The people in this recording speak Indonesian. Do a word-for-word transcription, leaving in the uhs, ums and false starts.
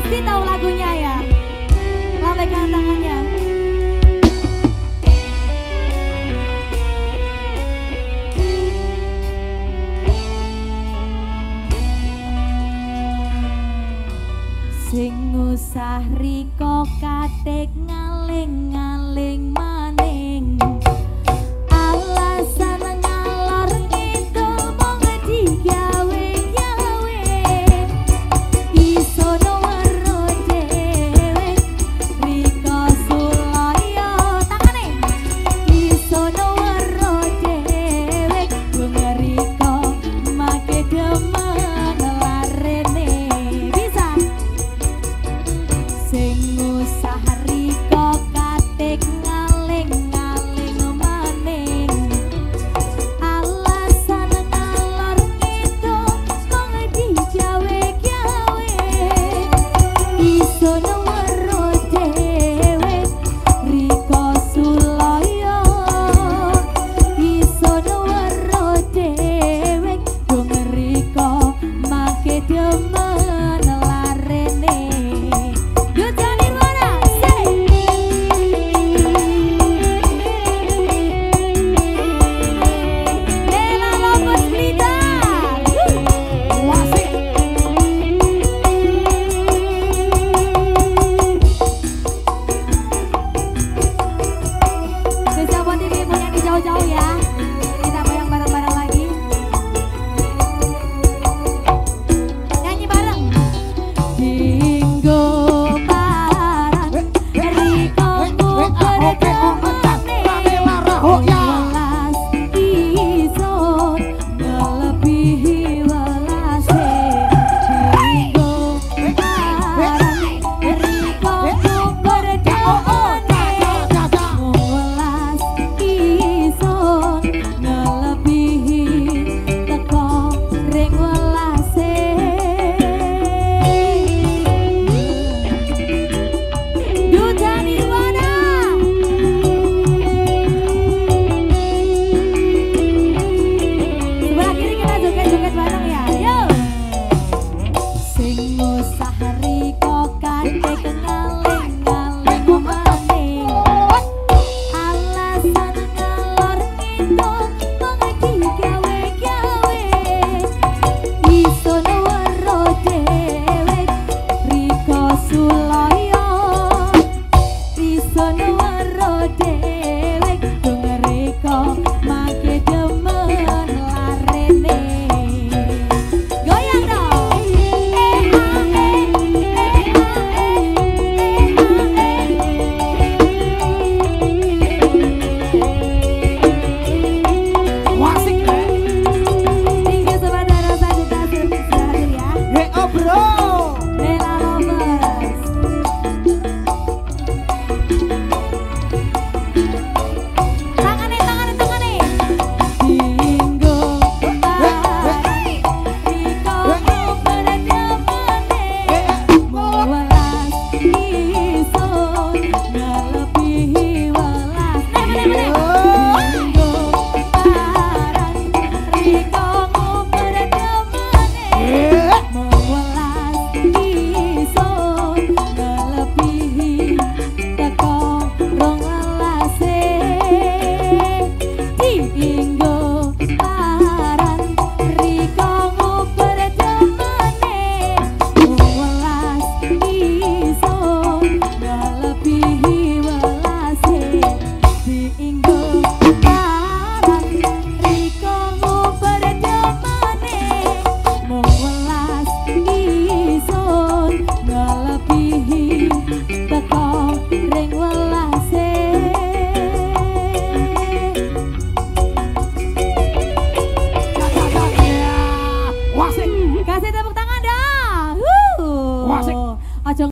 Pasti tahu lagunya ya. Lambaikan tangannya. Sing usah riko katik ngaling-ngaling maning. Alasan ngalor ngidul mong digawe-gawe. Iso nomero dhewe riko sulaya tangane. Iso nomero dhewe wong riko make demen larene. Bisa sing usah riko katik ngaling-ngaling maning. Alasan ngalor ngidul mong digawe-gawe. Iso nomero dhewe riko sulaya. Iso nomero dhewe wong riko make demen larene. Jauh-jauh ya, kita goyang bareng-bareng lagi. Nyanyi bareng. Dinggo barang riko bertemane. Welas iso ngelebihi welase. Dinggo barang riko bertemane. Welas iso ngelebihi teko ring welase. Duta Nirwana. Sebelah kiri kita joget-joget bareng ya. Yo. Sing usah riko katik ngaling-ngaling maning. Alasan ngalor ngidul mong digawe-gawe. Iso nomero dhewe riko sulaya.